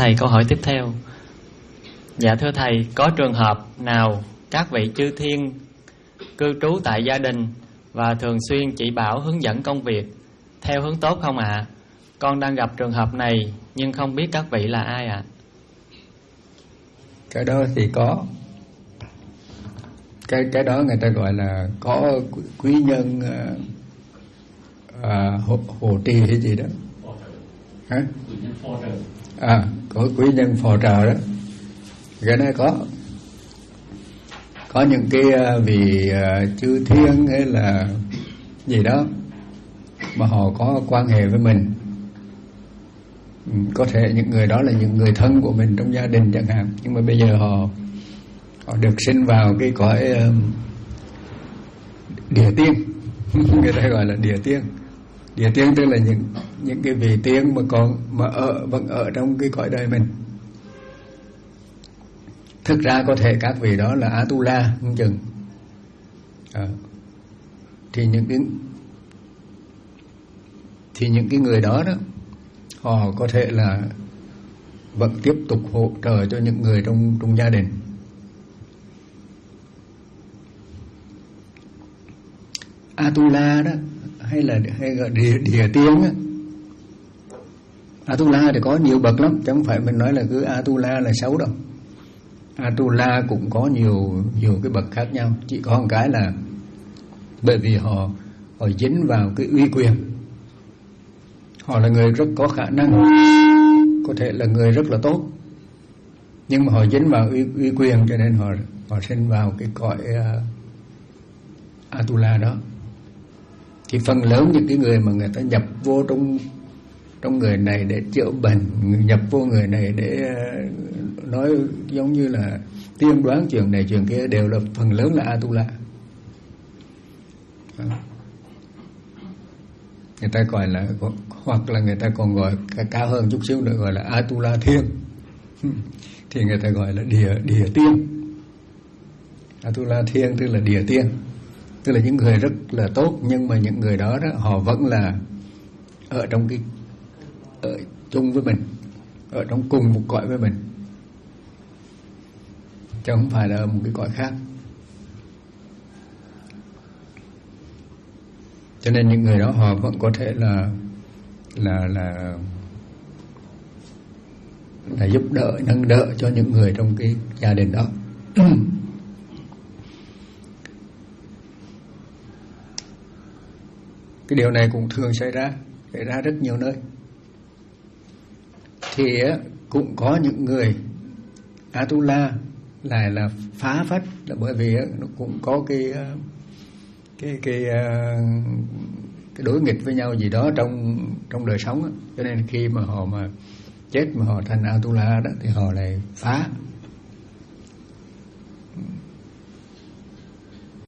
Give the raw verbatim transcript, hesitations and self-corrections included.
thầy, câu hỏi tiếp theo. Dạ thưa thầy, có trường hợp nào các vị chư thiên cư trú tại gia đình và thường xuyên chỉ bảo hướng dẫn công việc theo hướng tốt không ạ? À? Con đang gặp trường hợp này nhưng không biết các vị là ai ạ? À? Cái đó thì có. Cái cái đó người ta gọi là có quý nhân à, hộ, hộ trì hay gì đó. Hả? À, có quý nhân phò trợ đó. Cái này có. Có những cái vị uh, chư thiên hay là gì đó mà họ có quan hệ với mình. Có thể những người đó là những người thân của mình trong gia đình chẳng hạn, nhưng mà bây giờ họ họ được sinh vào cái cõi uh, địa tiên. Người ta gọi là địa tiên. Địa tiên tức là những những cái vị tiên mà còn mà ở vẫn ở trong cái cõi đời mình. Thực ra có thể các vị đó là Atula không chừng. À, thì những cái thì những cái người đó đó họ có thể là vẫn tiếp tục hỗ trợ cho những người trong trong gia đình. Atula đó hay là hay gọi địa địa tiên á. Atula thì có nhiều bậc lắm, chứ không phải mình nói là cứ Atula là xấu đâu. Atula cũng có nhiều nhiều cái bậc khác nhau, chỉ có một cái là bởi vì họ họ dính vào cái uy quyền. Họ là người rất có khả năng, có thể là người rất là tốt, nhưng mà họ dính vào uy, uy quyền cho nên họ họ sinh vào cái cõi uh, Atula đó. Thì phần lớn những cái người mà người ta nhập vô trong trong người này để chữa bệnh, nhập vô người này để uh, nói giống như là tiên đoán chuyện này chuyện kia, đều là phần lớn là Atula. Người ta gọi là, hoặc là người ta còn gọi cao hơn chút xíu nữa gọi là Atula thiên. Thì người ta gọi là địa địa tiên. Atula thiên tức là địa tiên, tức là những người rất là tốt, nhưng mà những người đó, đó họ vẫn là ở trong cái ở chung với mình, ở trong cùng một cõi với mình, chứ không phải là một cái cõi khác. Cho nên những người đó họ vẫn có thể là là là là giúp đỡ, nâng đỡ cho những người trong cái gia đình đó. Cái điều này cũng thường xảy ra, xảy ra rất nhiều nơi. Thì cũng có những người Atula lại là phá phách, là bởi vì nó cũng có cái cái cái cái đối nghịch với nhau gì đó trong trong đời sống đó. Cho nên khi mà họ mà chết mà họ thành Atula đó thì họ lại phá